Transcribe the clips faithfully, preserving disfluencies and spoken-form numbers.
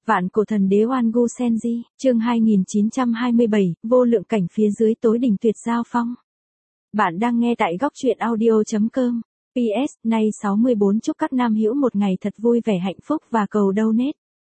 Vạn cổ thần đế Oan Gu Senji, chương hai nghìn chín trăm hai mươi bảy, vô lượng cảnh phía dưới tối đỉnh tuyệt giao phong. Bạn đang nghe tại góc truyện audio chấm com. pê ét, nay sáu mươi bốn chúc các nam hữu một ngày thật vui vẻ hạnh phúc và cầu donate.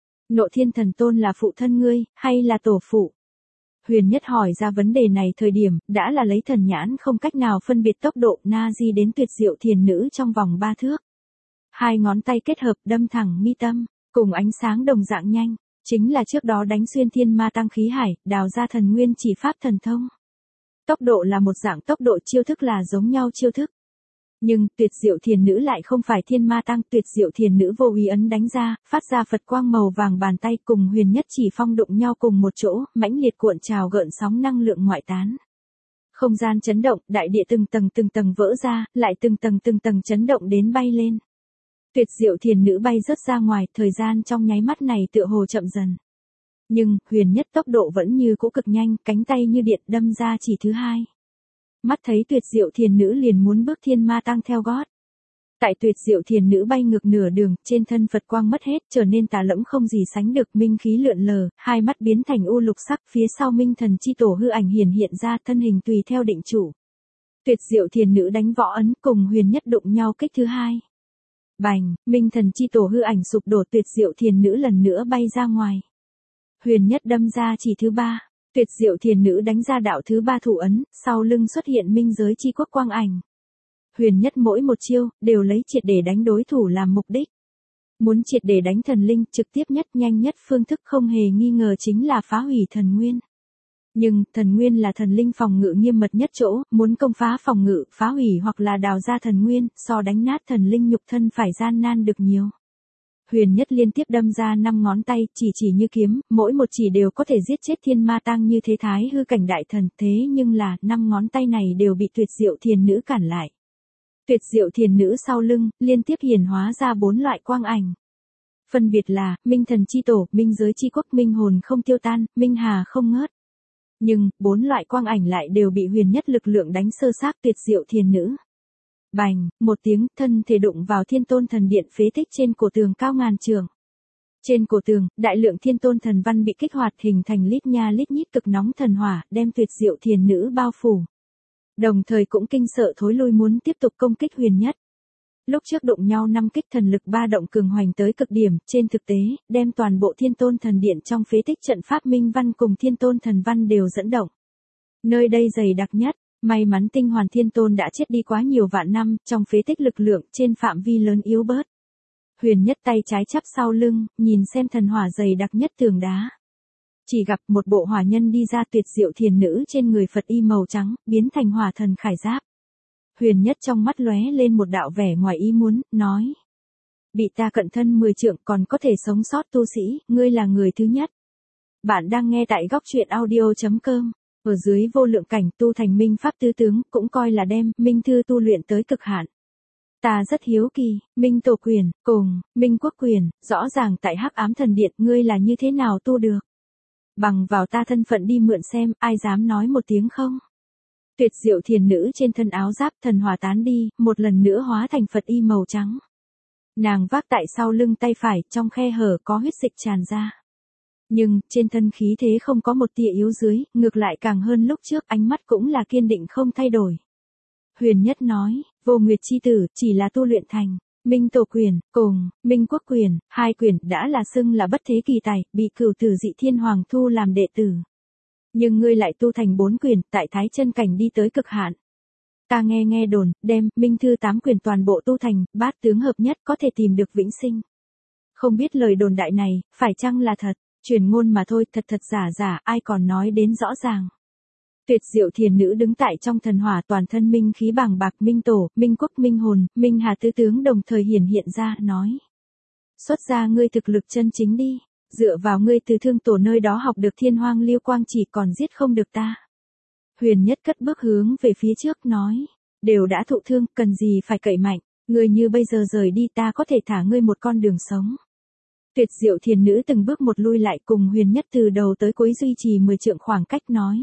Nộ Thiên Thần Tôn là phụ thân ngươi, hay là tổ phụ? Huyền Nhất hỏi ra vấn đề này thời điểm, đã là lấy thần nhãn không cách nào phân biệt tốc độ na di đến tuyệt diệu thiền nữ trong vòng ba thước. Hai ngón tay kết hợp đâm thẳng mi tâm, cùng ánh sáng đồng dạng nhanh, chính là trước đó đánh xuyên thiên ma tăng khí hải, đào ra thần nguyên chỉ pháp thần thông. Tốc độ là một dạng tốc độ, chiêu thức là giống nhau chiêu thức. Nhưng, tuyệt diệu thiền nữ lại không phải thiên ma tăng, tuyệt diệu thiền nữ vô ý ấn đánh ra, phát ra Phật quang màu vàng bàn tay cùng Huyền Nhất chỉ phong đụng nhau cùng một chỗ, mãnh liệt cuộn trào gợn sóng năng lượng ngoại tán. Không gian chấn động, đại địa từng tầng từng tầng vỡ ra, lại từng tầng từng tầng chấn động đến bay lên. Tuyệt diệu thiền nữ bay rớt ra ngoài, thời gian trong nháy mắt này tựa hồ chậm dần. Nhưng, Huyền Nhất tốc độ vẫn như cũ cực nhanh, cánh tay như điện đâm ra chỉ thứ hai. Mắt thấy tuyệt diệu thiền nữ liền muốn bước thiên ma tăng theo gót. Tại tuyệt diệu thiền nữ bay ngược nửa đường, trên thân Phật quang mất hết, trở nên tà lẫm không gì sánh được, minh khí lượn lờ, hai mắt biến thành u lục sắc, phía sau minh thần chi tổ hư ảnh hiển hiện ra, thân hình tùy theo định chủ. Tuyệt diệu thiền nữ đánh võ ấn cùng Huyền Nhất đụng nhau kích thứ hai. Bành, minh thần chi tổ hư ảnh sụp đổ, tuyệt diệu thiền nữ lần nữa bay ra ngoài. Huyền Nhất đâm ra chỉ thứ ba. Tuyệt diệu thiền nữ đánh ra đạo thứ ba thủ ấn, sau lưng xuất hiện minh giới chi quốc quang ảnh. Huyền Nhất mỗi một chiêu, đều lấy triệt để đánh đối thủ làm mục đích. Muốn triệt để đánh thần linh, trực tiếp nhất nhanh nhất phương thức không hề nghi ngờ chính là phá hủy thần nguyên. Nhưng, thần nguyên là thần linh phòng ngự nghiêm mật nhất chỗ, muốn công phá phòng ngự, phá hủy hoặc là đào ra thần nguyên, so đánh nát thần linh nhục thân phải gian nan được nhiều. Huyền Nhất liên tiếp đâm ra năm ngón tay, chỉ chỉ như kiếm, mỗi một chỉ đều có thể giết chết thiên ma tăng như thế thái hư cảnh đại thần, thế nhưng là, năm ngón tay này đều bị tuyệt diệu thiền nữ cản lại. Tuyệt diệu thiền nữ sau lưng, liên tiếp hiển hóa ra bốn loại quang ảnh. Phân biệt là, minh thần chi tổ, minh giới chi quốc, minh hồn không tiêu tan, minh hà không ngớt. Nhưng, bốn loại quang ảnh lại đều bị Huyền Nhất lực lượng đánh sơ xác tuyệt diệu thiền nữ. Bành, một tiếng, thân thể đụng vào thiên tôn thần điện phế tích trên cổ tường cao ngàn trượng. Trên cổ tường, đại lượng thiên tôn thần văn bị kích hoạt hình thành lít nha lít nhít cực nóng thần hỏa, đem tuyệt diệu thiền nữ bao phủ. Đồng thời cũng kinh sợ thối lui muốn tiếp tục công kích Huyền Nhất. Lúc trước đụng nhau năm kích thần lực ba động cường hoành tới cực điểm, trên thực tế, đem toàn bộ thiên tôn thần điện trong phế tích trận pháp minh văn cùng thiên tôn thần văn đều dẫn động. Nơi đây dày đặc nhất. May mắn tinh hoàn thiên tôn đã chết đi quá nhiều vạn năm, trong phế tích lực lượng trên phạm vi lớn yếu bớt. Huyền Nhất tay trái chắp sau lưng, nhìn xem thần hỏa dày đặc nhất tường đá. Chỉ gặp một bộ hỏa nhân đi ra, tuyệt diệu thiền nữ trên người Phật y màu trắng, biến thành hỏa thần khải giáp. Huyền Nhất trong mắt lóe lên một đạo vẻ ngoài ý muốn, nói. Bị ta cận thân mười trượng còn có thể sống sót tu sĩ, ngươi là người thứ nhất. Bạn đang nghe tại góc truyện audio chấm com. Ở dưới vô lượng cảnh tu thành minh pháp tứ tướng, cũng coi là đem minh thư tu luyện tới cực hạn. Ta rất hiếu kỳ, minh tổ quyền, cùng, minh quốc quyền, rõ ràng tại hắc ám thần điện ngươi là như thế nào tu được. Bằng vào ta thân phận đi mượn xem, ai dám nói một tiếng không. Tuyệt diệu thiền nữ trên thân áo giáp thần hỏa tán đi, một lần nữa hóa thành Phật y màu trắng. Nàng vác tại sau lưng tay phải, trong khe hở có huyết dịch tràn ra. Nhưng, trên thân khí thế không có một tia yếu dưới, ngược lại càng hơn lúc trước, ánh mắt cũng là kiên định không thay đổi. Huyền Nhất nói, vô nguyệt chi tử, chỉ là tu luyện thành, minh tổ quyền, cùng, minh quốc quyền, hai quyền đã là xưng là bất thế kỳ tài, bị cửu tử dị thiên hoàng thu làm đệ tử. Nhưng ngươi lại tu thành bốn quyền, tại thái chân cảnh đi tới cực hạn. Ta nghe nghe đồn, đem, minh thư tám quyền toàn bộ tu thành, bát tướng hợp nhất có thể tìm được vĩnh sinh. Không biết lời đồn đại này, phải chăng là thật? Truyền ngôn mà thôi, thật thật giả giả, ai còn nói đến rõ ràng. Tuyệt diệu thiền nữ đứng tại trong thần hỏa, toàn thân minh khí bàng bạc, minh tổ, minh quốc, minh hồn, minh hà tứ tướng đồng thời hiển hiện ra, nói. Xuất ra ngươi thực lực chân chính đi, dựa vào ngươi từ thương tổ nơi đó học được thiên hoang liêu quang chỉ còn giết không được ta. Huyền Nhất cất bước hướng về phía trước, nói. Đều đã thụ thương, cần gì phải cậy mạnh, ngươi như bây giờ rời đi ta có thể thả ngươi một con đường sống. Tuyệt diệu thiền nữ từng bước một lui lại cùng Huyền Nhất từ đầu tới cuối duy trì mười trượng khoảng cách, nói.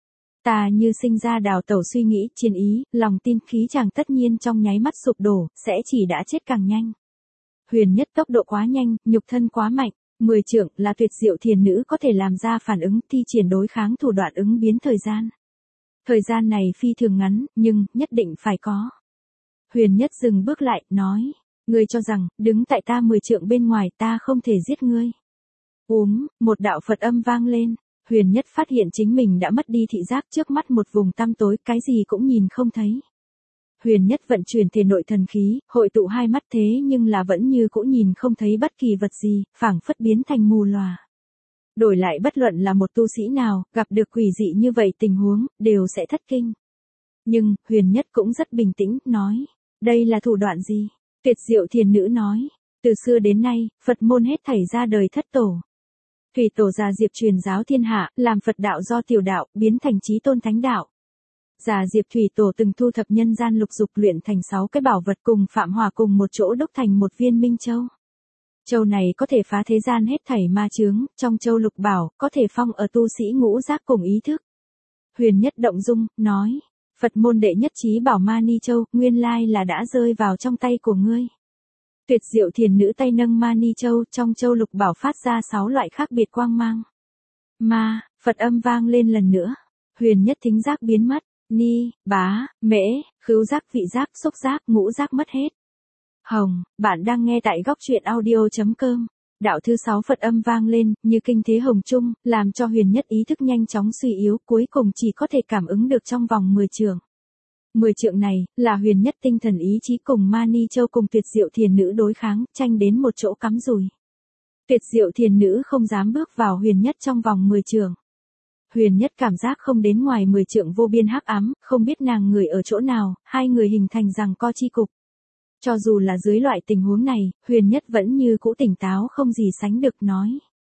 Ta như sinh ra đào tẩu suy nghĩ, chiến ý, lòng tin khí chàng tất nhiên trong nháy mắt sụp đổ, sẽ chỉ đã chết càng nhanh. Huyền Nhất tốc độ quá nhanh, nhục thân quá mạnh, Mười trượng là tuyệt diệu thiền nữ có thể làm ra phản ứng thi triển đối kháng thủ đoạn ứng biến thời gian. Thời gian này phi thường ngắn, nhưng nhất định phải có. Huyền Nhất dừng bước lại, nói, ngươi cho rằng, đứng tại ta mười trượng bên ngoài ta không thể giết ngươi. Úm, một đạo Phật âm vang lên, Huyền Nhất phát hiện chính mình đã mất đi thị giác, trước mắt một vùng tăm tối, cái gì cũng nhìn không thấy. Huyền Nhất vận chuyển thể nội thần khí, hội tụ hai mắt thế nhưng là vẫn như cũ nhìn không thấy bất kỳ vật gì, phảng phất biến thành mù lòa. Đổi lại bất luận là một tu sĩ nào, gặp được quỷ dị như vậy tình huống, đều sẽ thất kinh. Nhưng, Huyền Nhất cũng rất bình tĩnh, nói, đây là thủ đoạn gì? Tuyệt diệu thiền nữ nói, từ xưa đến nay, Phật môn hết thảy ra đời thất tổ. Thủy tổ già Diệp truyền giáo thiên hạ, làm Phật đạo do tiểu đạo, biến thành chí tôn thánh đạo. Già Diệp Thủy tổ từng thu thập nhân gian lục dục luyện thành sáu cái bảo vật cùng Phạm Hòa cùng một chỗ đúc thành một viên Minh Châu. Châu này có thể phá thế gian hết thảy ma chướng, trong châu lục bảo, có thể phong ở tu sĩ ngũ giác cùng ý thức. Huyền Nhất động dung, nói, Phật môn đệ nhất chí bảo Mani Châu, nguyên lai là đã rơi vào trong tay của ngươi. Tuyệt diệu thiền nữ tay nâng Mani Châu, trong châu lục bảo phát ra sáu loại khác biệt quang mang. Ma, Phật âm vang lên lần nữa. Huyền Nhất thính giác biến mất, ni, bá, mễ, khứu giác vị giác xúc giác ngũ giác mất hết. Hồng, bạn đang nghe tại góc truyện audio chấm com. Đạo thứ sáu Phật âm vang lên, như kinh thế hồng trung, làm cho Huyền Nhất ý thức nhanh chóng suy yếu, cuối cùng chỉ có thể cảm ứng được trong vòng mười trượng. Mười trượng này, là Huyền Nhất tinh thần ý chí cùng Mani Châu cùng tuyệt diệu thiền nữ đối kháng, tranh đến một chỗ cắm rùi. Tuyệt diệu thiền nữ không dám bước vào Huyền Nhất trong vòng mười trượng. Huyền Nhất cảm giác không đến ngoài mười trượng vô biên hắc ám, không biết nàng người ở chỗ nào, hai người hình thành giằng co chi cục. Cho dù là dưới loại tình huống này, Huyền Nhất vẫn như cũ tỉnh táo không gì sánh được, nói.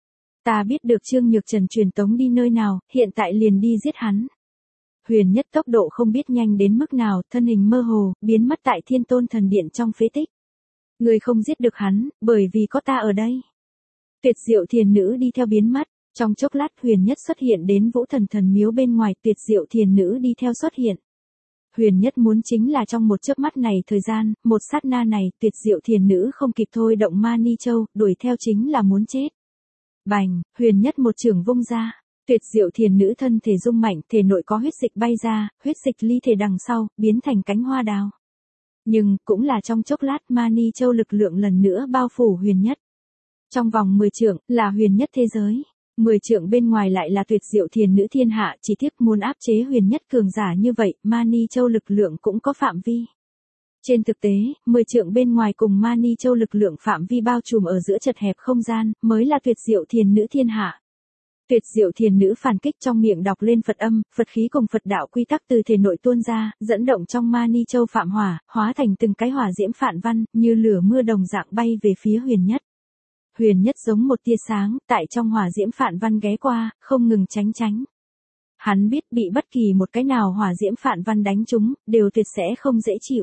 Ta biết được Trương Nhược Trần truyền tống đi nơi nào, hiện tại liền đi giết hắn. Huyền Nhất tốc độ không biết nhanh đến mức nào, thân hình mơ hồ, biến mất tại Thiên Tôn Thần Điện trong phế tích. Người không giết được hắn, bởi vì có ta ở đây. Tuyệt diệu thiền nữ đi theo biến mất, trong chốc lát Huyền Nhất xuất hiện đến Vũ Thần Thần Miếu bên ngoài, tuyệt diệu thiền nữ đi theo xuất hiện. Huyền Nhất muốn chính là trong một chớp mắt này thời gian, một sát na này, tuyệt diệu thiền nữ không kịp thôi động Mani Châu, đuổi theo chính là muốn chết. Bành, Huyền Nhất một chưởng vung ra, tuyệt diệu thiền nữ thân thể rung mạnh, thể nội có huyết dịch bay ra, huyết dịch ly thể đằng sau, biến thành cánh hoa đào. Nhưng, cũng là trong chốc lát Mani Châu lực lượng lần nữa bao phủ Huyền Nhất. Trong vòng mười trượng, là Huyền Nhất thế giới. Mười trượng bên ngoài lại là tuyệt diệu thiền nữ thiên hạ, chỉ tiếc muốn áp chế Huyền Nhất cường giả như vậy, Mani Châu lực lượng cũng có phạm vi. Trên thực tế, mười trượng bên ngoài cùng Mani Châu lực lượng phạm vi bao trùm ở giữa chật hẹp không gian, mới là tuyệt diệu thiền nữ thiên hạ. Tuyệt diệu thiền nữ phản kích trong miệng đọc lên Phật âm, Phật khí cùng Phật đạo quy tắc từ thể nội tuôn ra, dẫn động trong Mani Châu phạm hỏa, hóa thành từng cái hỏa diễm phạn văn, như lửa mưa đồng dạng bay về phía Huyền Nhất. Huyền Nhất giống một tia sáng, tại trong hỏa diễm phạn văn ghé qua, không ngừng tránh tránh. Hắn biết bị bất kỳ một cái nào hỏa diễm phạn văn đánh trúng, đều tuyệt sẽ không dễ chịu.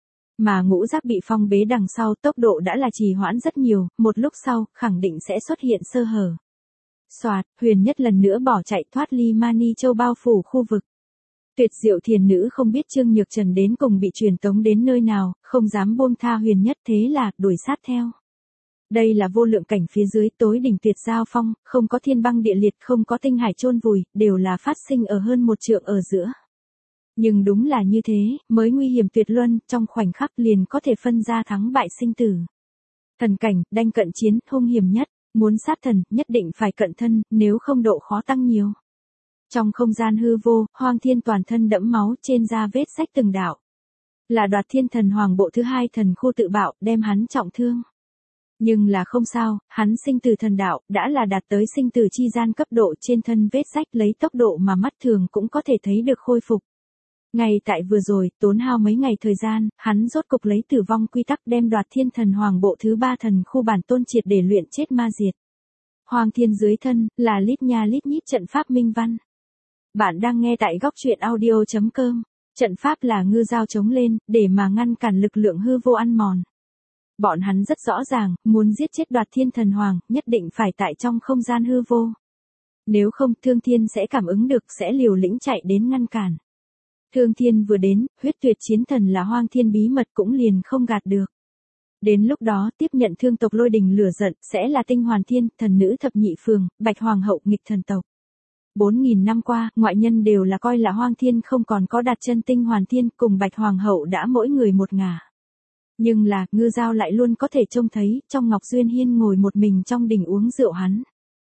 Mà ngũ giác bị phong bế đằng sau, tốc độ đã là trì hoãn rất nhiều, một lúc sau, khẳng định sẽ xuất hiện sơ hở. Soạt, Huyền Nhất lần nữa bỏ chạy thoát ly Mani Châu bao phủ khu vực. Tuyệt diệu thiền nữ không biết Trương Nhược Trần đến cùng bị truyền tống đến nơi nào, không dám buông tha Huyền Nhất, thế là, đuổi sát theo. Đây là vô lượng cảnh phía dưới tối đỉnh tuyệt giao phong, không có thiên băng địa liệt, không có tinh hải chôn vùi, đều là phát sinh ở hơn một trượng ở giữa. Nhưng đúng là như thế, mới nguy hiểm tuyệt luân, trong khoảnh khắc liền có thể phân ra thắng bại sinh tử. Thần cảnh, đanh cận chiến, hung hiểm nhất, muốn sát thần, nhất định phải cận thân, nếu không độ khó tăng nhiều. Trong không gian hư vô, Hoang Thiên toàn thân đẫm máu, trên da vết rách từng đạo. Là Đoạt Thiên Thần Hoàng bộ thứ hai thần khu tự bạo, đem hắn trọng thương. Nhưng là không sao, hắn sinh từ thần đạo, đã là đạt tới sinh từ chi gian cấp độ, trên thân vết rách lấy tốc độ mà mắt thường cũng có thể thấy được khôi phục. Ngay tại vừa rồi, tốn hao mấy ngày thời gian, hắn rốt cục lấy tử vong quy tắc đem Đoạt Thiên Thần Hoàng bộ thứ ba thần khu bản tôn triệt để luyện chết ma diệt. Hoàng Thiên dưới thân, là lít nha lít nhít trận pháp minh văn. Bạn đang nghe tại góc truyện audio chấm com. Trận pháp là ngư dao chống lên, để mà ngăn cản lực lượng hư vô ăn mòn. Bọn hắn rất rõ ràng, muốn giết chết Đoạt Thiên Thần Hoàng, nhất định phải tại trong không gian hư vô. Nếu không, Thương Thiên sẽ cảm ứng được, sẽ liều lĩnh chạy đến ngăn cản. Thương Thiên vừa đến, huyết tuyệt chiến thần là Hoang Thiên bí mật cũng liền không gạt được. Đến lúc đó tiếp nhận thương tộc lôi đình lửa giận sẽ là Tinh Hoàn Thiên, thần nữ thập nhị phường, Bạch Hoàng hậu nghịch thần tộc. Bốn nghìn năm qua, ngoại nhân đều là coi là Hoang Thiên không còn có đặt chân Tinh Hoàn Thiên cùng Bạch Hoàng hậu đã mỗi người một ngả. Nhưng là, Ngư Dao lại luôn có thể trông thấy, trong Ngọc Duyên Hiên ngồi một mình trong đình uống rượu hắn.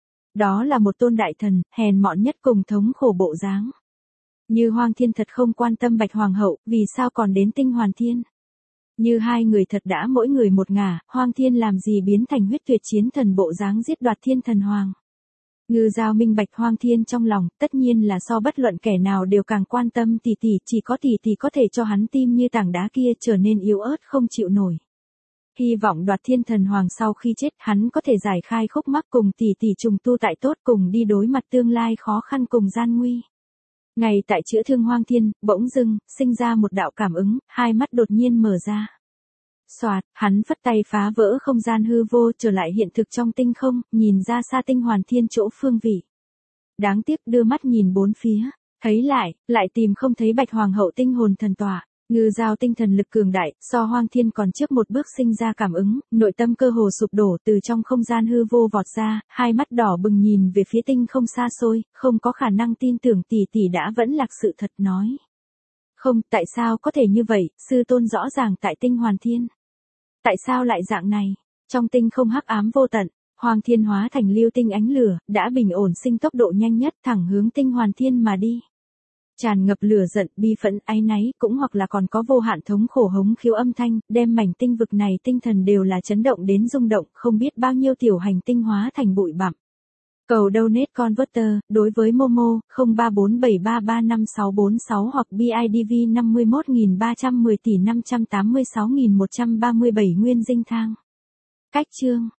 Đó là một tôn đại thần, hèn mọn nhất cùng thống khổ bộ dáng. Như Hoang Thiên thật không quan tâm Bạch Hoàng hậu, vì sao còn đến Tinh Hoàn Thiên? Như hai người thật đã mỗi người một ngả, Hoang Thiên làm gì biến thành huyết tuyệt chiến thần bộ dáng giết đoạt thiên thần hoàng. Ngư Dao minh bạch Hoang Thiên trong lòng, tất nhiên là so bất luận kẻ nào đều càng quan tâm tỷ tỷ, chỉ có tỷ tỷ có thể cho hắn tim như tảng đá kia trở nên yếu ớt không chịu nổi. Hy vọng đoạt thiên thần hoàng sau khi chết hắn có thể giải khai khúc mắc cùng tỷ tỷ trùng tu tại tốt cùng đi đối mặt tương lai khó khăn cùng gian nguy. Ngày tại chữa thương Hoang Thiên, bỗng dưng, sinh ra một đạo cảm ứng, hai mắt đột nhiên mở ra. Soạt, hắn phất tay phá vỡ không gian hư vô trở lại hiện thực trong tinh không, nhìn ra xa Tinh Hoàn Thiên chỗ phương vị. Đáng tiếc đưa mắt nhìn bốn phía, thấy lại, lại tìm không thấy Bạch Hoàng hậu tinh hồn thần tọa. Ngư Dao tinh thần lực cường đại, so Hoang Thiên còn trước một bước sinh ra cảm ứng, nội tâm cơ hồ sụp đổ từ trong không gian hư vô vọt ra, hai mắt đỏ bừng nhìn về phía tinh không xa xôi, không có khả năng tin tưởng tỷ tỷ đã vẫn lạc sự thật nói. Không, tại sao có thể như vậy, sư tôn rõ ràng tại Tinh Hoàn Thiên. Tại sao lại dạng này? Trong tinh không hắc ám vô tận, Hoang Thiên hóa thành lưu tinh ánh lửa, đã bình ổn sinh tốc độ nhanh nhất thẳng hướng Tinh Hoàn Thiên mà đi. Tràn ngập lửa giận, bi phẫn, áy náy, cũng hoặc là còn có vô hạn thống khổ hống khiếu âm thanh, đem mảnh tinh vực này tinh thần đều là chấn động đến rung động, không biết bao nhiêu tiểu hành tinh hóa thành bụi bặm. Cầu donate converter, đối với Momo, không ba bốn bảy ba ba năm sáu bốn sáu hoặc bê i đê vê năm mươi mốt nghìn ba trăm mười tỷ năm trăm tám mươi sáu nghìn một trăm ba mươi bảy nguyên dinh thang. Cách chương